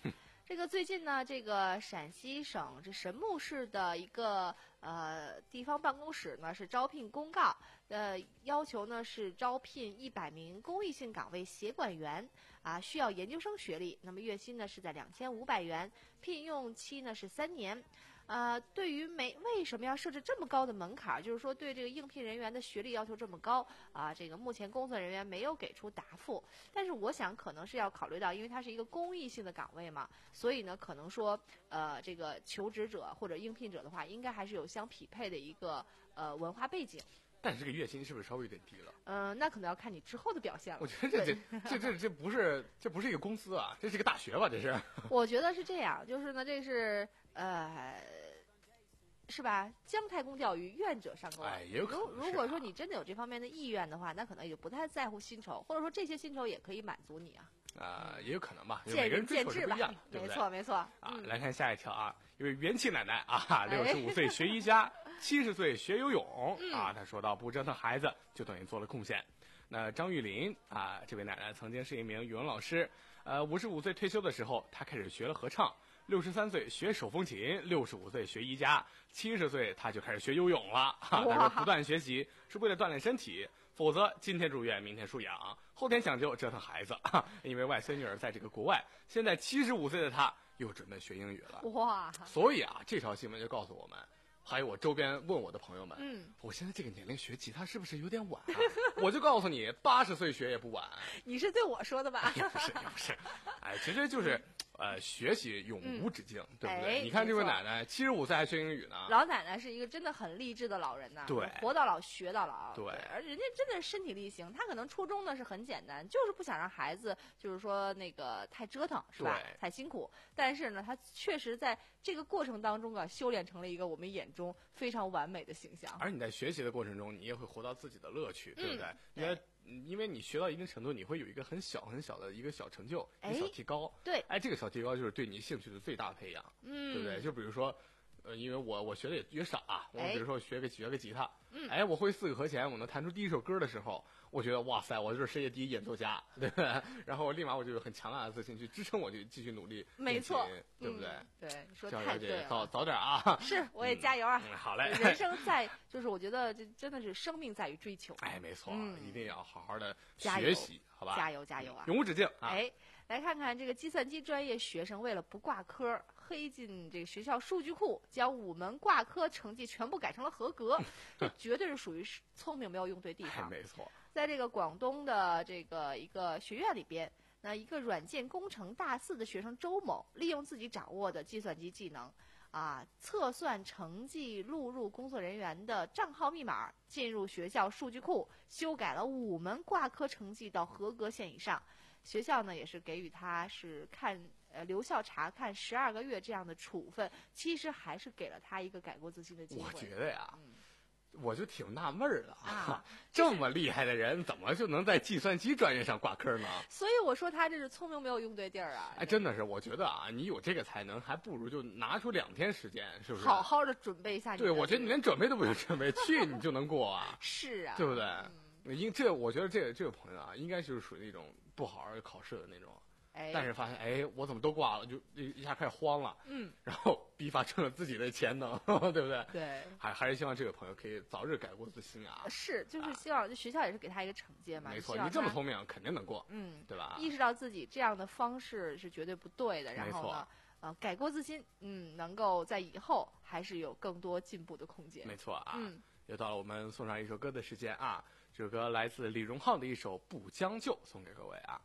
这个最近呢，这个陕西省这神木市的一个呃地方办公室呢是招聘公告，呃要求呢是招聘一百名公益性岗位协管员啊，需要研究生学历，那么月薪呢是在两千五百元，聘用期呢是三年。呃，对于没为什么要设置这么高的门槛，就是说对这个应聘人员的学历要求这么高啊，这个目前工作人员没有给出答复。但是我想可能是要考虑到，因为它是一个公益性的岗位嘛，所以呢，可能说呃这个求职者或者应聘者的话，应该还是有相匹配的一个呃文化背景。 但是这个月薪是不是稍微有点低了？ 嗯、呃，那可能要看你之后的表现了。 我觉得这这这这这不是这不是一个公司啊，这是一个大学吧？这是？ 我觉得是这样，就是呢，这是呃。是吧？姜太公钓鱼，愿者上钩。 哎，也有可能、啊。 如如果说你真的有这方面的意愿的话，那可能也不太在乎薪酬，或者说这些薪酬也可以满足你啊。 啊、呃，也有可能吧， 见仁见智吧， 对不对？ 没错没错。 啊、 嗯， 来看下一条啊，一位元气奶奶啊，六十五岁学瑜伽，七十岁学游泳、 嗯、 啊。她说到，不折腾孩子就等于做了贡献。那张玉林啊，这位奶奶曾经是一名语文老师，呃，五十五岁退休的时候，她开始学了合唱。六十三岁学手风琴，六十五岁学瑜伽，七十岁他就开始学游泳了。哈，他说不断学习是为了锻炼身体，否则今天住院，明天输氧，后天抢救，折腾孩子。因为外孙女儿在这个国外，现在七十五岁的他又准备学英语了。 哇！ 所以啊，这条新闻就告诉我们，还有我周边问我的朋友们， 嗯， 我现在这个年龄学吉他是不是有点晚、啊？我就告诉你，八十岁学也不晚。 你是对我说的吧？ 也不是，也不是，哎，其实就是。呃，学习永无止境， 嗯、 对不对？ 哎、 你看这位奶奶七十五岁还学英语呢。 老奶奶是一个真的很励志的老人呐， 对， 活到老学到老。 对， 而人家真的是身体力行。她可能初衷呢是很简单，就是不想让孩子就是说那个太折腾，是吧？太辛苦。但是呢，她确实在这个过程当中啊，修炼成了一个我们眼中非常完美的形象。 而你在学习的过程中，你也会活到自己的乐趣，对不对？ 嗯、 因为因为你学到一定程度，你会有一个很小很小的一个小成就，一个小提高。 对， 哎，这个小提高就是对你兴趣的最大培养， 嗯， 对不对？就比如说，呃，因为我我学的也也少啊，我比如说学个学个吉他， 嗯， 哎，我会四个和弦，我能弹出第一首歌的时候，我觉得哇塞，我就是世界第一演奏家，对不对？然后立马我就有很强大的自信去支撑我去继续努力， 没错， 对不对？ 嗯、对，说太对了， 早早点啊！ 是，我也加油啊！ 嗯、好嘞， 人生在就是我觉得这真的是生命在于追求， 哎，没错， 嗯、 一定要好好的学习，好吧？ 加油加油啊！ 永无止境啊！ 哎，来看看这个计算机专业学生为了不挂科，黑进这个学校数据库，将五门挂科成绩全部改成了合格，这绝对是属于聪明没有用对地方。 哎、没错， 在这个广东的这个一个学院里边，那一个软件工程大四的学生周某，利用自己掌握的计算机技能，啊，测算成绩录入工作人员的账号密码，进入学校数据库，修改了五门挂科成绩到合格线以上。学校呢也是给予他是看呃留校察看十二个月这样的处分，其实还是给了他一个改过自新的机会。 我觉得呀。 嗯， 我就挺纳闷儿的啊， 这么厉害的人怎么就能在计算机专业上挂科呢？ 所以我说他这是聪明没有用对地儿啊！ 哎，真的是，我觉得啊，你有这个才能，还不如就拿出两天时间，是不是？ 好好的准备一下你。 对，我觉得你连准备都不用准备，去你就能过啊！ 是啊， 对不对？ 嗯、 应这，我觉得这个这个朋友啊，应该就是属于那种不好好考试的那种。 哎、 但是发现，哎，我怎么都挂了，就一下开始慌了， 嗯， 然后逼发出了自己的潜能，对不对？ 对， 还还是希望这个朋友可以早日改过自新啊！ 是，就是希望、啊、学校也是给他一个惩戒嘛。 没错，你这么聪明，肯定能过， 嗯， 对吧？ 意识到自己这样的方式是绝对不对的，然后呢，呃，改过自新，嗯，能够在以后还是有更多进步的空间。 没错啊， 嗯， 又到了我们送上一首歌的时间啊，这首歌来自李荣浩的一首《不将就》，送给各位啊。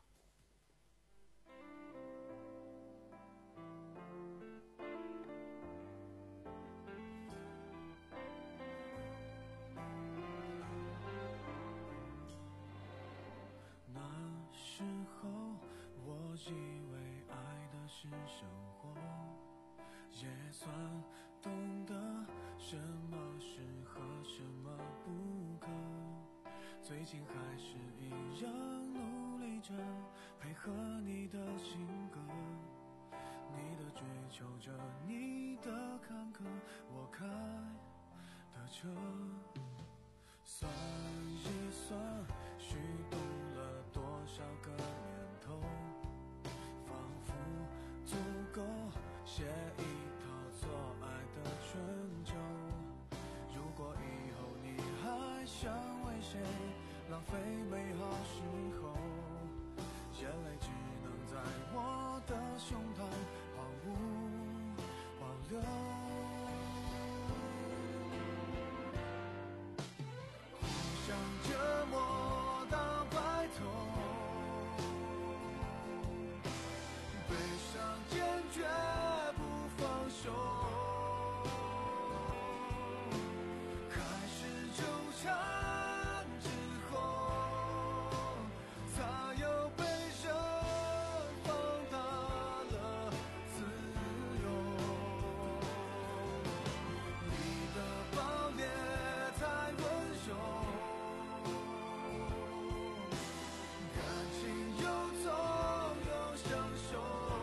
以为爱的是生活，也算懂得什么适合什么不可。最近还是一样努力着配合你的性格，你的追求着，你的坎坷，我开的车。算一算，虚度了多少个年头，仿佛足够想为谁浪费美好时候，眼泪只能在我的胸膛毫无保留。互相折磨到白头，悲伤坚决不放手，开始纠缠之后，才有悲伤放大了自由。你的暴烈太温柔，感情又痛又享受。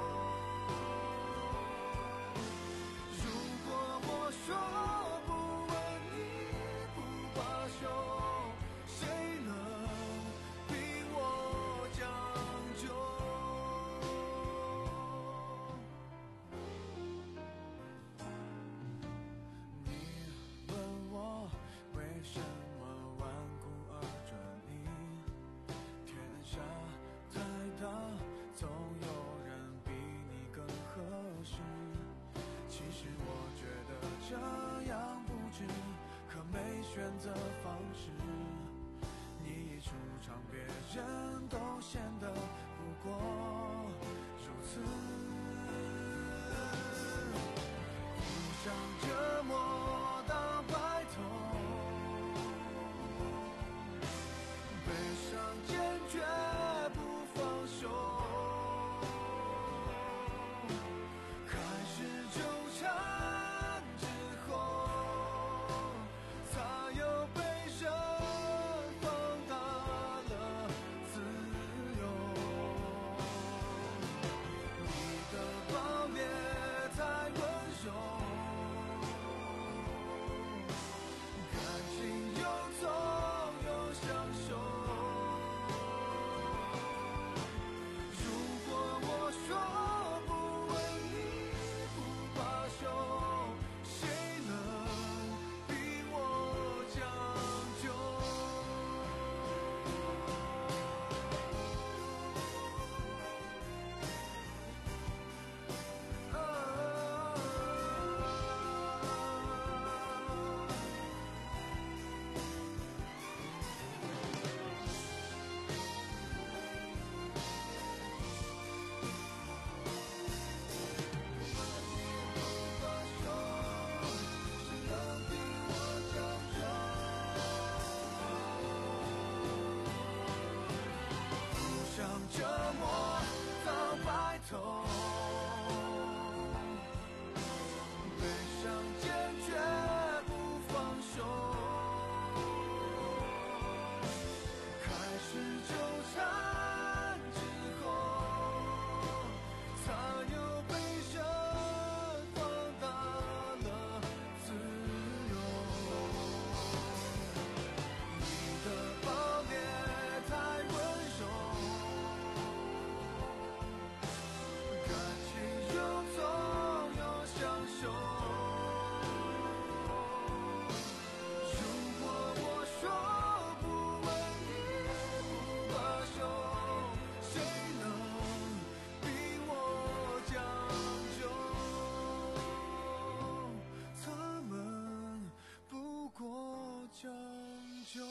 如果我说不问你不罢休，谁能逼我将就？你问我为什么顽固而专一，天下太大，总有人比你更合适。其实我觉得这样不值，可没选择方式。你一出场，别人都显得不过如此。互相折磨到白头，悲伤坚决不放手，开始纠缠之后，才有悲伤放大了自由。你的暴烈太温柔，感情又痛又享受。如果我说不问你不罢休，谁能逼我将就？互相折磨到白头，悲伤坚决不放手，开始纠缠之后，才有悲伤放大了自由。你的暴烈太温柔，感情又痛又享受。如果我说不问你不罢休，谁能逼我将就？他们不过将就。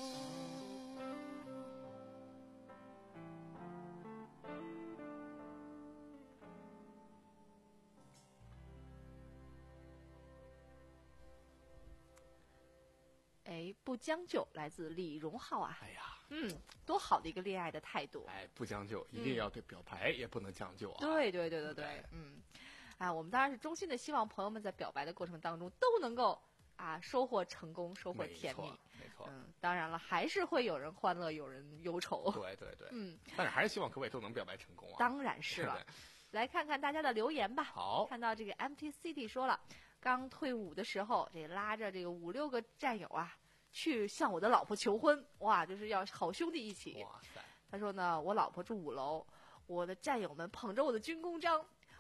哎，不将就，来自李荣浩啊， 哎呀， 嗯，多好的一个恋爱的态度。 哎，不将就，一定要对表白也不能将就啊。 对对对对对对， 嗯，啊，我们当然是衷心的希望朋友们在表白的过程当中都能够啊收获成功，收获没甜蜜。 错，没错。 嗯，当然了，还是会有人欢乐，有人忧愁。 对对对， 嗯， 但是还是希望各位都能表白成功啊。 当然是了。来看看大家的留言吧。 好， 看到这个 M T City 说了，刚退伍的时候，这拉着这个五六个战友啊，去向我的老婆求婚，哇，就是要好兄弟一起。 哇塞！ 他说呢，我老婆住五楼，我的战友们捧着我的军功章，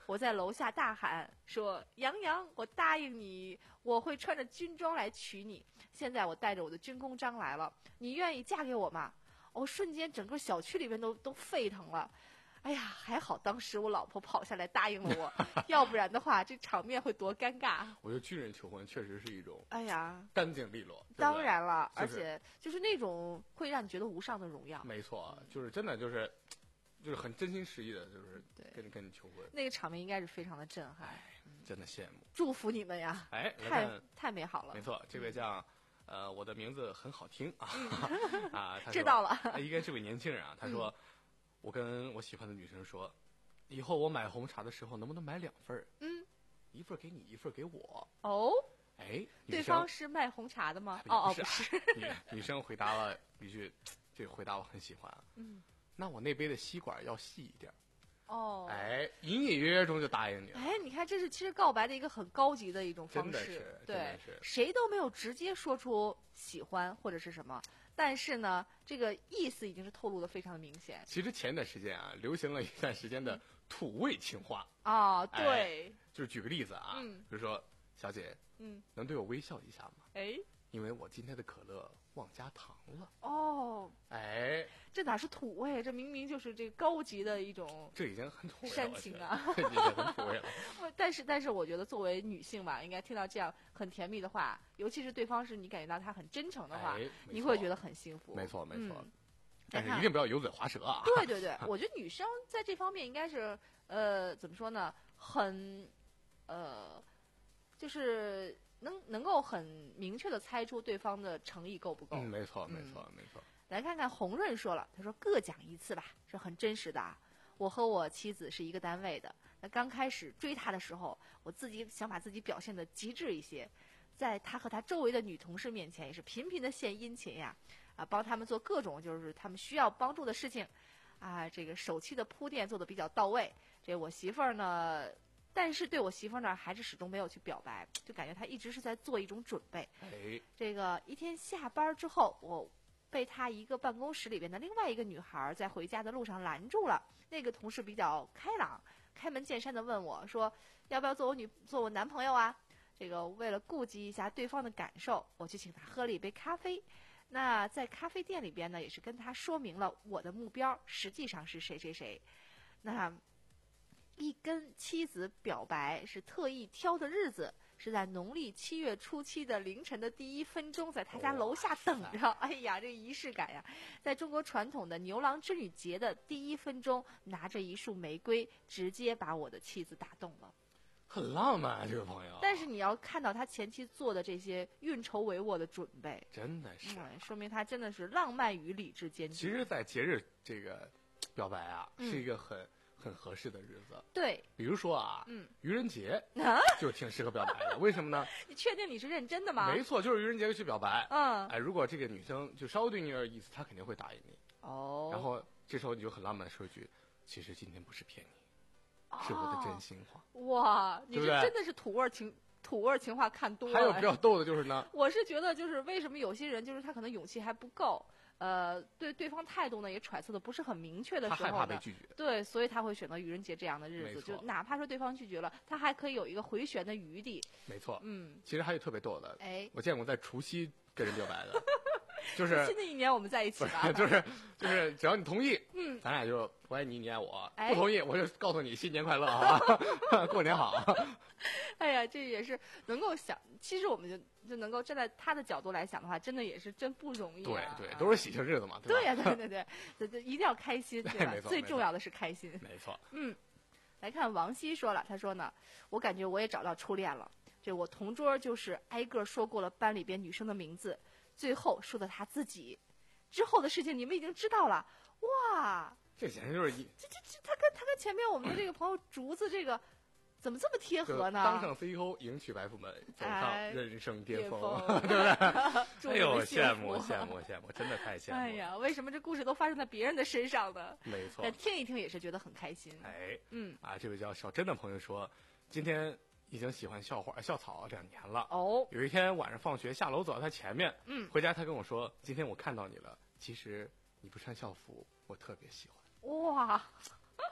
我在楼下大喊说：“杨洋，我答应你，我会穿着军装来娶你。现在我带着我的军功章来了，你愿意嫁给我吗？”我、哦、瞬间整个小区里面都都沸腾了。哎呀，还好当时我老婆跑下来答应了我，要不然的话，这场面会多尴尬。 我觉得军人求婚确实是一种， 哎呀， 干净利落。 当然了， 就是、 而且就是那种会让你觉得无上的荣耀。 没错，就是真的就是，就是很真心实意的，就是跟你跟你求婚， 那个场面应该是非常的震撼。 真的羡慕， 祝福你们呀！ 哎， 太太美好了。 没错，这位叫。呃，我的名字很好听啊， 嗯、 啊，他知道了， 他应该是位年轻人啊。他说，嗯、我跟我喜欢的女生说，以后我买红茶的时候能不能买两份？嗯，一份给你，一份给我。 哦， 哎， 对方是卖红茶的吗？ 哦哦，不是。 女女生回答了一句，这个回答我很喜欢。嗯，那我那杯的吸管要细一点。 哦， 哎，隐隐约约中就答应你了。 哎，你看，这是其实告白的一个很高级的一种方式， 真的是， 对， 真的是谁都没有直接说出喜欢或者是什么，但是呢，这个意思已经是透露的非常的明显。 其实前段时间啊，流行了一段时间的土味情话啊、哦，对、 哎，就是举个例子啊， 嗯， 比如说，小姐，嗯，能对我微笑一下吗？ 哎。 因为我今天的可乐忘加糖了。 哦， 哎， 这哪是土味？这明明就是这高级的一种， 这已经很土味了， 煽情啊， 已经很土味了。 但是，但是，我觉得作为女性吧，应该听到这样很甜蜜的话，尤其是对方是你感觉到他很真诚的话， 哎、 你会觉得很幸福。 没错，没错。 嗯、 但是一定不要油嘴滑舌啊！ 对对对，我觉得女生在这方面应该是呃，怎么说呢？很呃，就是。能能够很明确的猜出对方的诚意够不够？ 嗯，没错，没错， 嗯、 没错。 来看看红润说了，他说各讲一次吧，是很真实的啊。我和我妻子是一个单位的，那刚开始追他的时候，我自己想把自己表现得极致一些，在他和他周围的女同事面前也是频频的献殷勤呀，啊，帮他们做各种就是他们需要帮助的事情，啊，这个手期的铺垫做得比较到位。这我媳妇儿呢。但是对我媳妇儿呢，还是始终没有去表白，就感觉她一直是在做一种准备。 哎， 这个一天下班之后，我被她一个办公室里边的另外一个女孩在回家的路上拦住了。那个同事比较开朗，开门见山的问我说：“要不要做我女做我男朋友啊？”这个为了顾及一下对方的感受，我去请他喝了一杯咖啡。那在咖啡店里边呢，也是跟他说明了我的目标实际上是谁谁谁。那。一跟妻子表白是特意挑的日子，是在农历七月初七的凌晨的第一分钟，在他家楼下等着。哎呀，这仪式感呀！在中国传统的牛郎织女节的第一分钟，拿着一束玫瑰，直接把我的妻子打动了。 很浪漫啊，这个朋友。 但是你要看到他前期做的这些运筹帷幄的准备， 真的是、 嗯，说明他真的是浪漫与理智兼具。 其实，在节日这个表白啊， 嗯、 是一个很。很合适的日子， 对， 比如说啊， 嗯， 愚人节啊， 就挺适合表白的。为什么呢？ 你确定你是认真的吗？ 没错，就是愚人节去表白。 嗯， 哎，如果这个女生就稍微对你有点意思，她肯定会答应你。 哦， 然后这时候你就很浪漫的说一句：“其实今天不是骗你，哦、是我的真心话。” 哇，你这真的是土味情土味情话看多了。 还有比较逗的就是呢， 我是觉得就是为什么有些人就是他可能勇气还不够。呃，对对方态度呢也揣测的不是很明确的时候呢， 他害怕被拒绝， 对，所以他会选择愚人节这样的日子，就哪怕说对方拒绝了，他还可以有一个回旋的余地。 没错， 嗯， 其实还有特别逗的， 哎， 我见过在除夕跟人表白的，就是新的一年我们在一起吧， 就是就是只要你同意， 嗯， 咱俩就我爱你，你爱我， 哎、 不同意我就告诉你新年快乐，好吧，过年好。 哎呀，这也是能够想，其实我们就就能够站在他的角度来想的话，真的也是真不容易、 啊。对对，都是喜庆日子嘛，对吧？ 对呀、啊，对对对，对对，一定要开心，对吧？最重要的是开心。 没错。 嗯，来看王希说了，他说呢，我感觉我也找到初恋了。这我同桌就是挨个说过了班里边女生的名字，最后说的他自己。之后的事情你们已经知道了，哇！ 这简直就是一这这这，他跟他跟前面我们的这个朋友竹子这个。怎么这么贴合呢？ 当上 C E O， 迎娶白富美，走上人生巅峰， 哎、 对不对？哎呦，羡慕慕羡慕羡慕，真的太羡慕了！ 哎呀，为什么这故事都发生在别人的身上呢？ 没错， 但听一听也是觉得很开心。 哎， 嗯啊，这位叫小珍的朋友说，今天已经喜欢校花校草两年了。 哦， 有一天晚上放学下楼走到他前面， 嗯， 回家他跟我说，今天我看到你了，其实你不穿校服，我特别喜欢。 哇！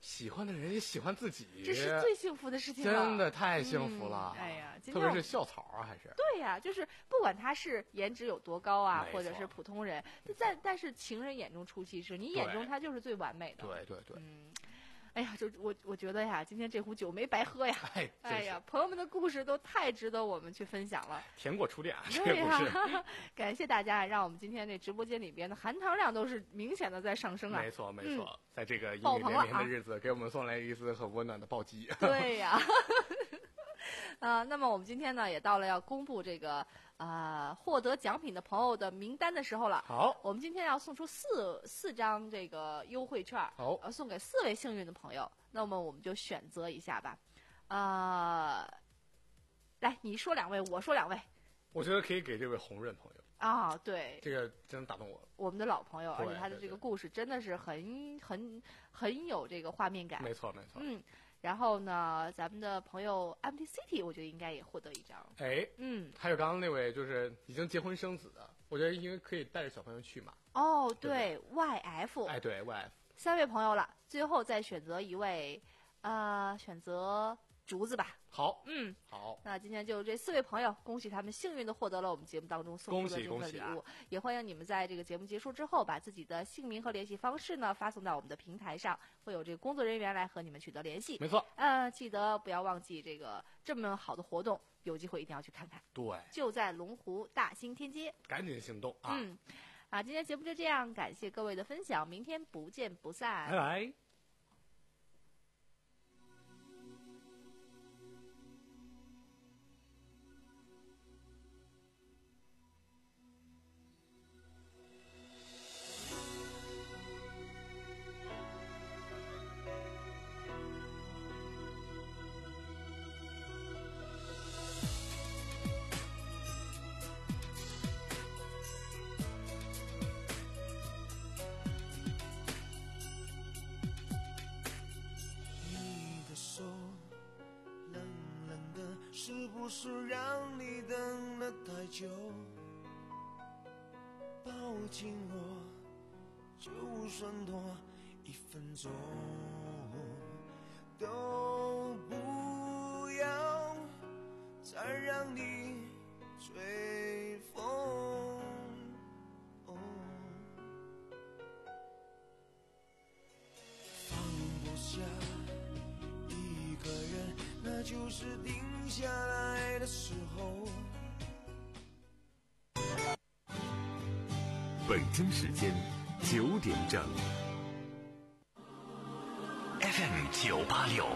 喜欢的人也喜欢自己， 这是最幸福的事情了， 真的太幸福了。 嗯、哎呀，今特别是校草啊，还是对呀、啊，就是不管他是颜值有多高啊， 没错或者是普通人，在但是情人眼中出西施，你眼中他就是最完美的。 对对对。 嗯，哎呀，就我我觉得呀，今天这壶酒没白喝呀。 哎， 哎呀，朋友们的故事都太值得我们去分享了。 甜果初恋啊，这对个故事。 感谢大家，让我们今天这直播间里边的含糖量都是明显的在上升啊。 没错没错、嗯，在这个阴雨爆棚了连绵的日子，啊、给我们送来一丝很温暖的暴击。 对呀。啊，那么我们今天呢，也到了要公布这个啊、呃、获得奖品的朋友的名单的时候了。 好， 我们今天要送出四四张这个优惠券， 好， 呃，送给四位幸运的朋友。那么我们就选择一下吧。呃，来，你说两位，我说两位。 我觉得可以给这位红润朋友。 啊，对， 这个真打动我了。 我们的老朋友，而且他的这个故事真的是很很很有这个画面感。 没错没错。 嗯。然后呢，咱们的朋友 Empty City， 我觉得应该也获得一张。 哎， 嗯， 还有刚刚那位就是已经结婚生子的，我觉得因为可以带着小朋友去嘛。 哦，对, 对 ，Y F， 哎，对 Y F， 三位朋友了，最后再选择一位，呃，选择竹子吧。 好， 嗯， 好。 那今天就这四位朋友，恭喜他们幸运的获得了我们节目当中送出的这份礼物， 啊、 也欢迎你们在这个节目结束之后，把自己的姓名和联系方式呢发送到我们的平台上，会有这个工作人员来和你们取得联系。 没错。 呃，记得不要忘记这个这么好的活动，有机会一定要去看看。 对， 就在龙湖大兴天街， 赶紧行动啊！ 嗯，啊，今天节目就这样，感谢各位的分享，明天不见不散， 拜拜。 是不是让你等了太久？抱紧我，就算多一分钟，都不要再让你吹风。哦、放不下一个人，那就是定下来的时候。 北京时间九点整 ，F M 九八六